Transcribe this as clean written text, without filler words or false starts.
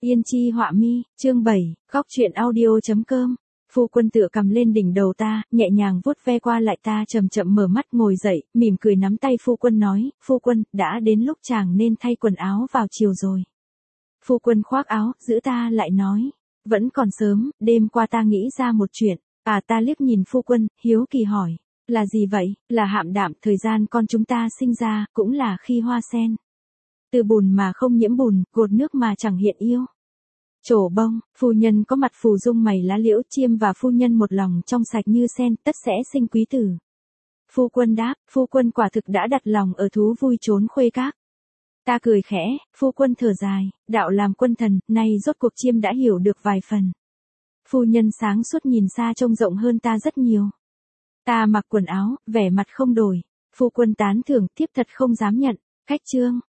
Yên chi họa mi, chương 7, khóc chuyện audio.com. Phu quân tựa cầm lên đỉnh đầu ta, nhẹ nhàng vuốt ve qua lại ta chậm chậm mở mắt ngồi dậy, mỉm cười nắm tay phu quân nói, phu quân, đã đến lúc chàng nên thay quần áo vào chiều rồi. Phu quân khoác áo, giữ ta lại nói, vẫn còn sớm, đêm qua ta nghĩ ra một chuyện. Ta liếc nhìn phu quân, hiếu kỳ hỏi, là gì vậy? Là hạm đạm, thời gian con chúng ta sinh ra, cũng là khi hoa sen. Từ bùn mà không nhiễm bùn, gột nước mà chẳng hiện yêu. Trổ bông, phu nhân có mặt phù dung mày lá liễu, chiêm và phu nhân một lòng trong sạch như sen, tất sẽ sinh quý tử. Phu quân đáp, phu quân quả thực đã đặt lòng ở thú vui trốn khuê các. Ta cười khẽ, phu quân thở dài, đạo làm quân thần, nay rốt cuộc chiêm đã hiểu được vài phần. Phu nhân sáng suốt nhìn xa trông rộng hơn ta rất nhiều. Ta mặc quần áo, vẻ mặt không đổi. Phu quân tán thưởng, thiếp thật không dám nhận. Khách chương,